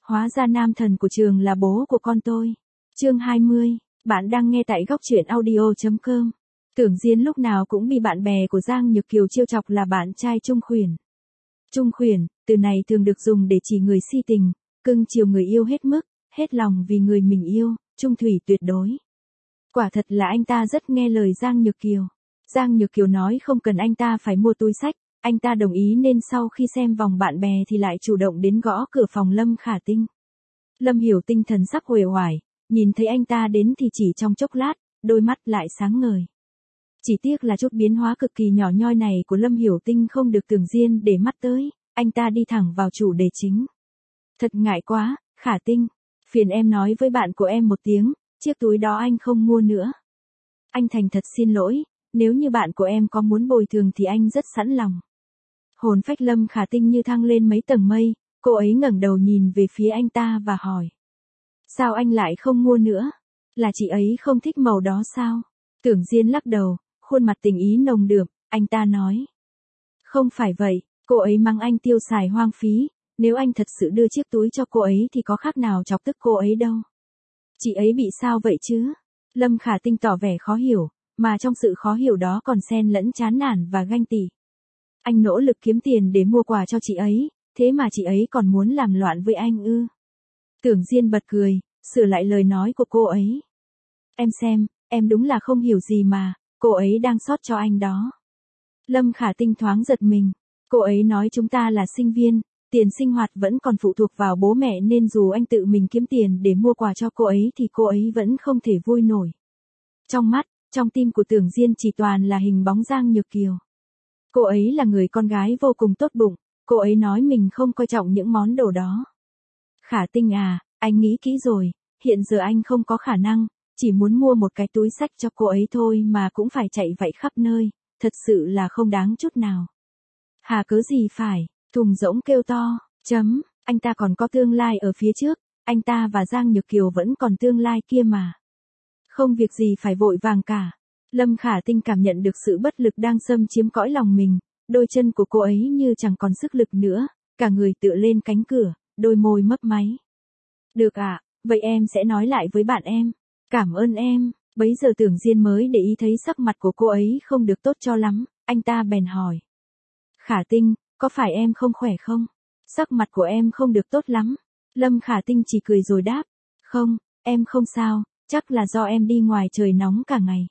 Hóa ra nam thần của trường là bố của con tôi. Chương 20, bạn đang nghe tại góc truyện audio.com. Tưởng Diên lúc nào cũng bị bạn bè của Giang Nhược Kiều trêu chọc là bạn trai Trung Khuyển. Trung Khuyển, từ này thường được dùng để chỉ người si tình, cưng chiều người yêu hết mức, hết lòng vì người mình yêu, trung thủy tuyệt đối. Quả thật là anh ta rất nghe lời Giang Nhược Kiều. Giang Nhược Kiều nói không cần anh ta phải mua túi xách, anh ta đồng ý nên sau khi xem vòng bạn bè thì lại chủ động đến gõ cửa phòng Lâm Khả Tinh. Lâm Hiểu Tinh thần sắc uể oải, nhìn thấy anh ta đến thì chỉ trong chốc lát, đôi mắt lại sáng ngời. Chỉ tiếc là chút biến hóa cực kỳ nhỏ nhoi này của Lâm Hiểu Tinh không được Tưởng Diên để mắt tới, anh ta đi thẳng vào chủ đề chính. Thật ngại quá, Khả Tinh, phiền em nói với bạn của em một tiếng, chiếc túi đó anh không mua nữa. Anh thành thật xin lỗi, nếu như bạn của em có muốn bồi thường thì anh rất sẵn lòng. Hồn phách Lâm Khả Tinh như thăng lên mấy tầng mây, cô ấy ngẩng đầu nhìn về phía anh ta và hỏi. Sao anh lại không mua nữa? Là chị ấy không thích màu đó sao? Tưởng Diên lắc đầu, khuôn mặt tình ý nồng đượm, anh ta nói. Không phải vậy, cô ấy mắng anh tiêu xài hoang phí, nếu anh thật sự đưa chiếc túi cho cô ấy thì có khác nào chọc tức cô ấy đâu. Chị ấy bị sao vậy chứ? Lâm Khả Tinh tỏ vẻ khó hiểu, mà trong sự khó hiểu đó còn xen lẫn chán nản và ganh tị. Anh nỗ lực kiếm tiền để mua quà cho chị ấy, thế mà chị ấy còn muốn làm loạn với anh ư? Tưởng Diên bật cười, sửa lại lời nói của cô ấy. Em xem, em đúng là không hiểu gì mà, cô ấy đang sót cho anh đó. Lâm Khả Tinh thoáng giật mình, cô ấy nói chúng ta là sinh viên, tiền sinh hoạt vẫn còn phụ thuộc vào bố mẹ nên dù anh tự mình kiếm tiền để mua quà cho cô ấy thì cô ấy vẫn không thể vui nổi. Trong mắt, trong tim của Tưởng Diên chỉ toàn là hình bóng Giang Nhược Kiều. Cô ấy là người con gái vô cùng tốt bụng, cô ấy nói mình không coi trọng những món đồ đó. Khả Tinh à, anh nghĩ kỹ rồi, hiện giờ anh không có khả năng, chỉ muốn mua một cái túi xách cho cô ấy thôi mà cũng phải chạy vậy khắp nơi, thật sự là không đáng chút nào. Hà cớ gì phải, thùng rỗng kêu to, anh ta còn có tương lai ở phía trước, anh ta và Giang Nhược Kiều vẫn còn tương lai kia mà. Không việc gì phải vội vàng cả. Lâm Khả Tinh cảm nhận được sự bất lực đang xâm chiếm cõi lòng mình, đôi chân của cô ấy như chẳng còn sức lực nữa, cả người tựa lên cánh cửa, đôi môi mấp máy. Được ạ, vậy em sẽ nói lại với bạn em. Cảm ơn em. Bấy giờ Tưởng Diên mới để ý thấy sắc mặt của cô ấy không được tốt cho lắm, anh ta bèn hỏi. Khả Tinh, có phải em không khỏe không? Sắc mặt của em không được tốt lắm. Lâm Khả Tinh chỉ cười rồi đáp. Không, em không sao, chắc là do em đi ngoài trời nóng cả ngày.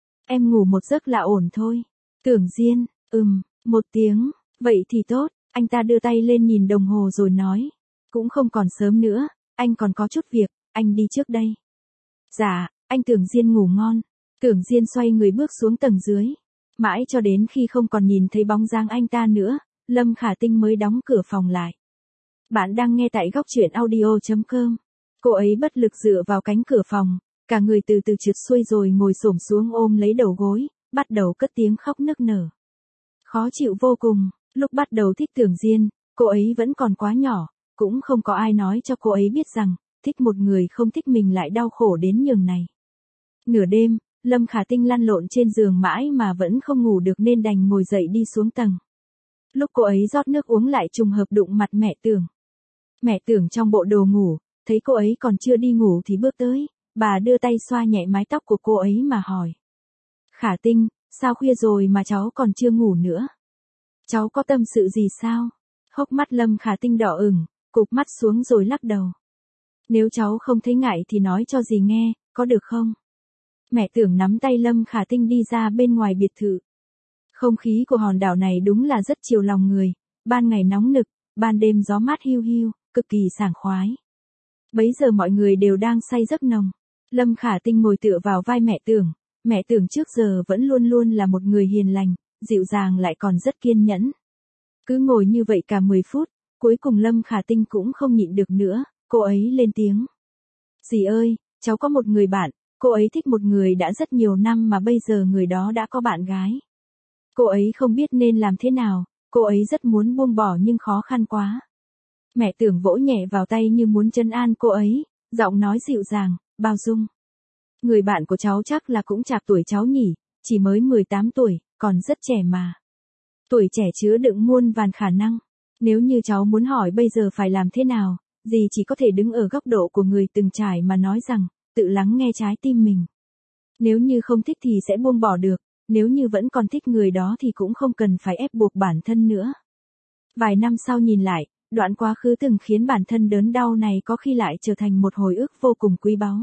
Em ngủ một giấc là ổn thôi. Tưởng Diên, một tiếng, vậy thì tốt, anh ta đưa tay lên nhìn đồng hồ rồi nói. Cũng không còn sớm nữa, anh còn có chút việc, anh đi trước đây. Dạ, anh Tưởng Diên ngủ ngon. Tưởng Diên xoay người bước xuống tầng dưới. Mãi cho đến khi không còn nhìn thấy bóng dáng anh ta nữa, Lâm Khả Tinh mới đóng cửa phòng lại. Bạn đang nghe tại góc truyện audio.com. Cô ấy bất lực dựa vào cánh cửa phòng, cả người từ từ trượt xuôi rồi ngồi xổm xuống ôm lấy đầu gối, bắt đầu cất tiếng khóc nức nở. Khó chịu vô cùng, lúc bắt đầu thích Tưởng Diên, cô ấy vẫn còn quá nhỏ, cũng không có ai nói cho cô ấy biết rằng, thích một người không thích mình lại đau khổ đến nhường này. Nửa đêm, Lâm Khả Tinh lăn lộn trên giường mãi mà vẫn không ngủ được nên đành ngồi dậy đi xuống tầng. Lúc cô ấy rót nước uống lại trùng hợp đụng mặt mẹ Tưởng. Mẹ Tưởng trong bộ đồ ngủ, thấy cô ấy còn chưa đi ngủ thì bước tới, bà đưa tay xoa nhẹ mái tóc của cô ấy mà hỏi. Khả Tinh, sao khuya rồi mà cháu còn chưa ngủ nữa? Cháu có tâm sự gì sao? Hốc mắt Lâm Khả Tinh đỏ ửng, cụp mắt xuống rồi lắc đầu. Nếu cháu không thấy ngại thì nói cho dì nghe, có được không? Mẹ Tưởng nắm tay Lâm Khả Tinh đi ra bên ngoài biệt thự. Không khí của hòn đảo này đúng là rất chiều lòng người, ban ngày nóng nực, ban đêm gió mát hiu hiu, cực kỳ sảng khoái. Bấy giờ mọi người đều đang say giấc nồng. Lâm Khả Tinh ngồi tựa vào vai mẹ Tưởng trước giờ vẫn luôn luôn là một người hiền lành, dịu dàng lại còn rất kiên nhẫn. Cứ ngồi như vậy cả 10 phút, cuối cùng Lâm Khả Tinh cũng không nhịn được nữa, cô ấy lên tiếng. Dì ơi, cháu có một người bạn, cô ấy thích một người đã rất nhiều năm mà bây giờ người đó đã có bạn gái. Cô ấy không biết nên làm thế nào, cô ấy rất muốn buông bỏ nhưng khó khăn quá. Mẹ Tưởng vỗ nhẹ vào tay như muốn trấn an cô ấy, giọng nói dịu dàng, bao dung. Người bạn của cháu chắc là cũng chạc tuổi cháu nhỉ, chỉ mới 18 tuổi, còn rất trẻ mà. Tuổi trẻ chứa đựng muôn vàn khả năng. Nếu như cháu muốn hỏi bây giờ phải làm thế nào, dì chỉ có thể đứng ở góc độ của người từng trải mà nói rằng, tự lắng nghe trái tim mình. Nếu như không thích thì sẽ buông bỏ được, nếu như vẫn còn thích người đó thì cũng không cần phải ép buộc bản thân nữa. Vài năm sau nhìn lại, đoạn quá khứ từng khiến bản thân đớn đau này có khi lại trở thành một hồi ức vô cùng quý báu.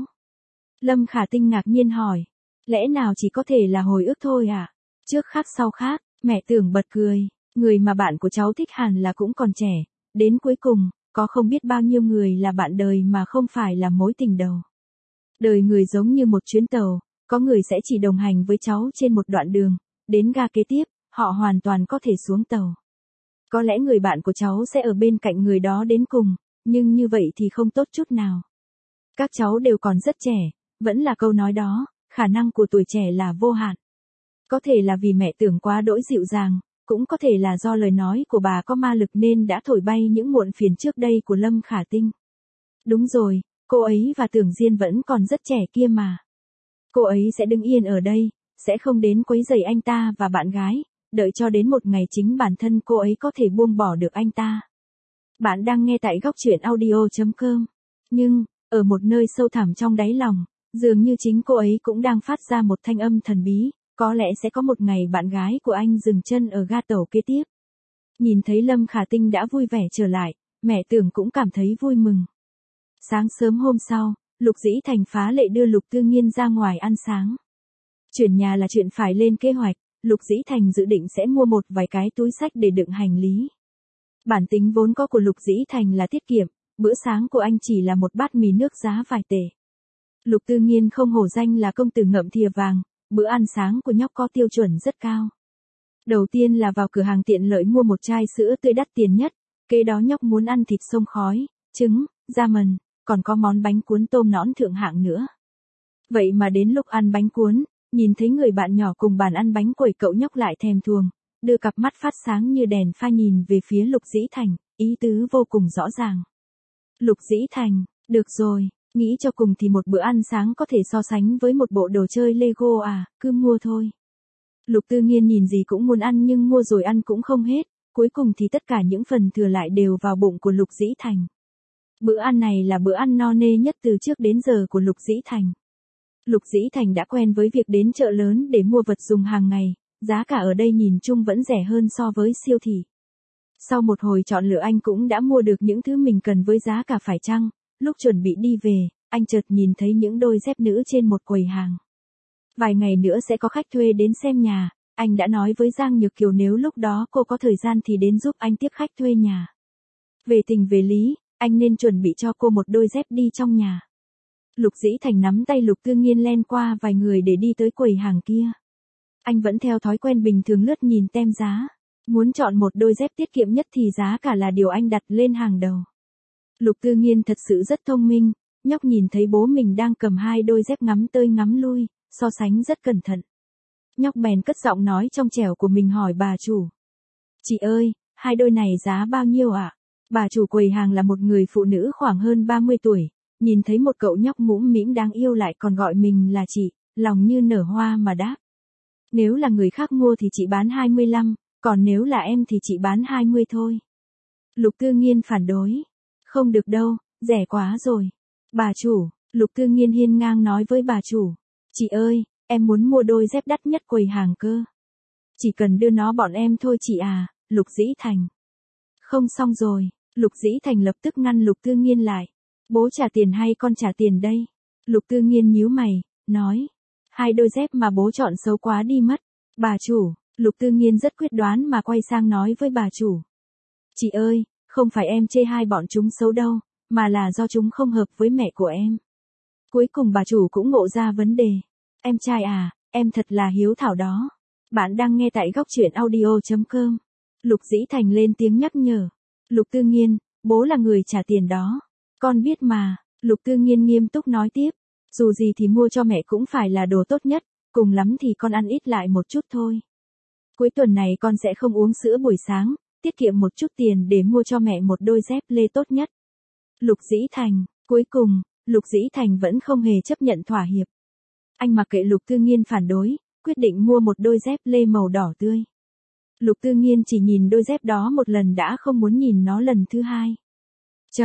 Lâm Khả Tinh ngạc nhiên hỏi, lẽ nào chỉ có thể là hồi ức thôi à? Trước khác sau khác, mẹ Tưởng bật cười, người mà bạn của cháu thích hẳn là cũng còn trẻ, đến cuối cùng, có không biết bao nhiêu người là bạn đời mà không phải là mối tình đầu. Đời người giống như một chuyến tàu, có người sẽ chỉ đồng hành với cháu trên một đoạn đường, đến ga kế tiếp, họ hoàn toàn có thể xuống tàu. Có lẽ người bạn của cháu sẽ ở bên cạnh người đó đến cùng, nhưng như vậy thì không tốt chút nào. Các cháu đều còn rất trẻ, vẫn là câu nói đó, khả năng của tuổi trẻ là vô hạn. Có thể là vì mẹ Tưởng quá đỗi dịu dàng, cũng có thể là do lời nói của bà có ma lực nên đã thổi bay những muộn phiền trước đây của Lâm Khả Tinh. Đúng rồi, cô ấy và Tưởng Diên vẫn còn rất trẻ kia mà. Cô ấy sẽ đứng yên ở đây, sẽ không đến quấy rầy anh ta và bạn gái, đợi cho đến một ngày chính bản thân cô ấy có thể buông bỏ được anh ta. Bạn đang nghe tại góc truyện audio.com. Nhưng, ở một nơi sâu thẳm trong đáy lòng, dường như chính cô ấy cũng đang phát ra một thanh âm thần bí, có lẽ sẽ có một ngày bạn gái của anh dừng chân ở ga tàu kế tiếp. Nhìn thấy Lâm Khả Tinh đã vui vẻ trở lại, mẹ Tưởng cũng cảm thấy vui mừng. Sáng sớm hôm sau, Lục Dĩ Thành phá lệ đưa Lục Tư Nghiên ra ngoài ăn sáng. Chuyển nhà là chuyện phải lên kế hoạch, Lục Dĩ Thành dự định sẽ mua một vài cái túi xách để đựng hành lý. Bản tính vốn có của Lục Dĩ Thành là tiết kiệm, bữa sáng của anh chỉ là một bát mì nước giá vài tệ. Lục Tư Nghiên không hổ danh là công tử ngậm thìa vàng, bữa ăn sáng của nhóc có tiêu chuẩn rất cao. Đầu tiên là vào cửa hàng tiện lợi mua một chai sữa tươi đắt tiền nhất, kế đó nhóc muốn ăn thịt xông khói, trứng, da mần, còn có món bánh cuốn tôm nõn thượng hạng nữa. Vậy mà đến lúc ăn bánh cuốn, nhìn thấy người bạn nhỏ cùng bàn ăn bánh quẩy, cậu nhóc lại thèm thuồng, đưa cặp mắt phát sáng như đèn pha nhìn về phía Lục Dĩ Thành, ý tứ vô cùng rõ ràng. Lục Dĩ Thành, được rồi, nghĩ cho cùng thì một bữa ăn sáng có thể so sánh với một bộ đồ chơi Lego à, cứ mua thôi. Lục Tư Nghiên nhìn gì cũng muốn ăn nhưng mua rồi ăn cũng không hết, cuối cùng thì tất cả những phần thừa lại đều vào bụng của Lục Dĩ Thành. Bữa ăn này là bữa ăn no nê nhất từ trước đến giờ của Lục Dĩ Thành. Lục Dĩ Thành đã quen với việc đến chợ lớn để mua vật dùng hàng ngày, giá cả ở đây nhìn chung vẫn rẻ hơn so với siêu thị. Sau một hồi chọn lựa anh cũng đã mua được những thứ mình cần với giá cả phải chăng, lúc chuẩn bị đi về, anh chợt nhìn thấy những đôi dép nữ trên một quầy hàng. Vài ngày nữa sẽ có khách thuê đến xem nhà, anh đã nói với Giang Nhược Kiều nếu lúc đó cô có thời gian thì đến giúp anh tiếp khách thuê nhà. Về tình về lý, anh nên chuẩn bị cho cô một đôi dép đi trong nhà. Lục Dĩ Thành nắm tay Lục Tư Nghiên len qua vài người để đi tới quầy hàng kia. Anh vẫn theo thói quen bình thường lướt nhìn tem giá. Muốn chọn một đôi dép tiết kiệm nhất thì giá cả là điều anh đặt lên hàng đầu. Lục Tư Nghiên thật sự rất thông minh, nhóc nhìn thấy bố mình đang cầm hai đôi dép ngắm tới ngắm lui, so sánh rất cẩn thận. Nhóc bèn cất giọng nói trong trẻo của mình hỏi bà chủ. Chị ơi, hai đôi này giá bao nhiêu ạ? Bà chủ quầy hàng là một người phụ nữ khoảng hơn 30 tuổi, nhìn thấy một cậu nhóc mũm mĩm đáng yêu lại còn gọi mình là chị, lòng như nở hoa mà đáp. Nếu là người khác mua thì chị bán 25, còn nếu là em thì chị bán 20 thôi. Lục Tư Nghiên phản đối. Không được đâu, rẻ quá rồi. Bà chủ, Lục Tư Nghiên hiên ngang nói với bà chủ. Chị ơi, em muốn mua đôi dép đắt nhất quầy hàng cơ. Chỉ cần đưa nó bọn em thôi chị à, Lục Dĩ Thành. Không xong rồi, Lục Dĩ Thành lập tức ngăn Lục Tư Nghiên lại. Bố trả tiền hay con trả tiền đây? Lục Tư Nghiên nhíu mày, nói. Hai đôi dép mà bố chọn xấu quá đi mất. Bà chủ, Lục Tư Nghiên rất quyết đoán mà quay sang nói với bà chủ. Chị ơi, không phải em chê hai bọn chúng xấu đâu, mà là do chúng không hợp với mẹ của em. Cuối cùng bà chủ cũng ngộ ra vấn đề. Em trai à, em thật là hiếu thảo đó. Bạn đang nghe tại góc truyện audio.com. Lục Dĩ Thành lên tiếng nhắc nhở. Lục Tư Nghiên, bố là người trả tiền đó. Con biết mà, Lục Tư Nghiên nghiêm túc nói tiếp. Dù gì thì mua cho mẹ cũng phải là đồ tốt nhất, cùng lắm thì con ăn ít lại một chút thôi. Cuối tuần này con sẽ không uống sữa buổi sáng, tiết kiệm một chút tiền để mua cho mẹ một đôi dép lê tốt nhất. Lục Dĩ Thành, cuối cùng, Lục Dĩ Thành vẫn không hề chấp nhận thỏa hiệp. Anh mặc kệ Lục Tư Nghiên phản đối, quyết định mua một đôi dép lê màu đỏ tươi. Lục Tư Nghiên chỉ nhìn đôi dép đó một lần đã không muốn nhìn nó lần thứ hai.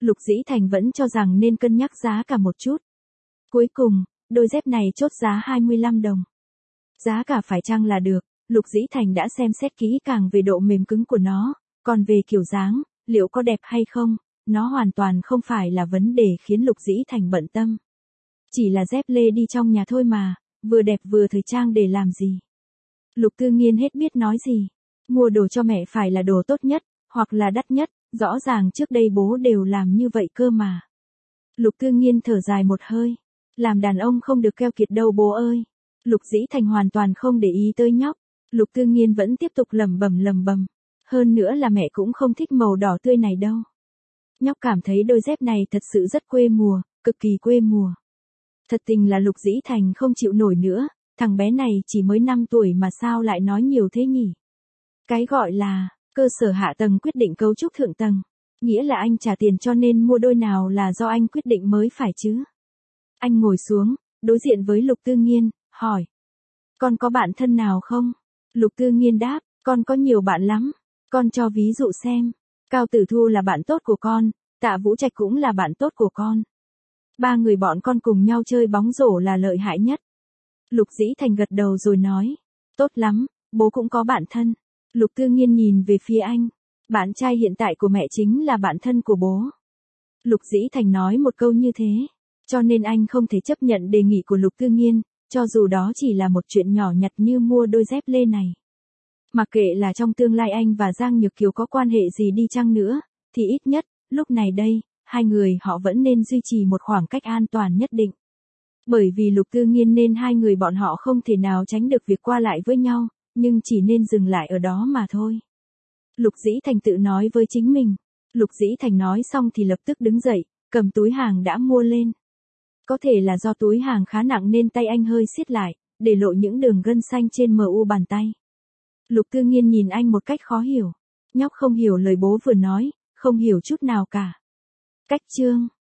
Lục Dĩ Thành vẫn cho rằng nên cân nhắc giá cả một chút. Cuối cùng, đôi dép này chốt giá 25 đồng. Giá cả phải chăng là được, Lục Dĩ Thành đã xem xét kỹ càng về độ mềm cứng của nó, còn về kiểu dáng, liệu có đẹp hay không, nó hoàn toàn không phải là vấn đề khiến Lục Dĩ Thành bận tâm. Chỉ là dép lê đi trong nhà thôi mà, vừa đẹp vừa thời trang để làm gì. Lục Tư Nghiên hết biết nói gì. Mua đồ cho mẹ phải là đồ tốt nhất, hoặc là đắt nhất, rõ ràng trước đây bố đều làm như vậy cơ mà. Lục Tư Nghiên thở dài một hơi. Làm đàn ông không được keo kiệt đâu bố ơi. Lục Dĩ Thành hoàn toàn không để ý tới nhóc. Lục Tư Nghiên vẫn tiếp tục lẩm bẩm. Hơn nữa là mẹ cũng không thích màu đỏ tươi này đâu. Nhóc cảm thấy đôi dép này thật sự rất quê mùa, cực kỳ quê mùa. Thật tình là Lục Dĩ Thành không chịu nổi nữa, thằng bé này chỉ mới 5 tuổi mà sao lại nói nhiều thế nhỉ? Cái gọi là, cơ sở hạ tầng quyết định cấu trúc thượng tầng. Nghĩa là anh trả tiền cho nên mua đôi nào là do anh quyết định mới phải chứ. Anh ngồi xuống, đối diện với Lục Tư Nghiên, hỏi. Con có bạn thân nào không? Lục Tư Nghiên đáp, con có nhiều bạn lắm. Con cho ví dụ xem. Cao Tử Thu là bạn tốt của con, Tạ Vũ Trạch cũng là bạn tốt của con. 3 người bọn con cùng nhau chơi bóng rổ là lợi hại nhất. Lục Dĩ Thành gật đầu rồi nói. Tốt lắm, bố cũng có bạn thân. Lục Tư Nghiên nhìn về phía anh. Bạn trai hiện tại của mẹ chính là bạn thân của bố. Lục Dĩ Thành nói một câu như thế. Cho nên anh không thể chấp nhận đề nghị của Lục Tư Nghiên, cho dù đó chỉ là một chuyện nhỏ nhặt như mua đôi dép lê này. Mặc kệ là trong tương lai anh và Giang Nhược Kiều có quan hệ gì đi chăng nữa, thì ít nhất, lúc này đây, hai người họ vẫn nên duy trì một khoảng cách an toàn nhất định. Bởi vì Lục Tư Nghiên nên hai người bọn họ không thể nào tránh được việc qua lại với nhau, nhưng chỉ nên dừng lại ở đó mà thôi. Lục Dĩ Thành tự nói với chính mình. Lục Dĩ Thành nói xong thì lập tức đứng dậy, cầm túi hàng đã mua lên. Có thể là do túi hàng khá nặng nên tay anh hơi siết lại, để lộ những đường gân xanh trên mu bàn tay. Lục Tư Nghiên nhìn anh một cách khó hiểu. Nhóc không hiểu lời bố vừa nói, không hiểu chút nào cả. Cách chương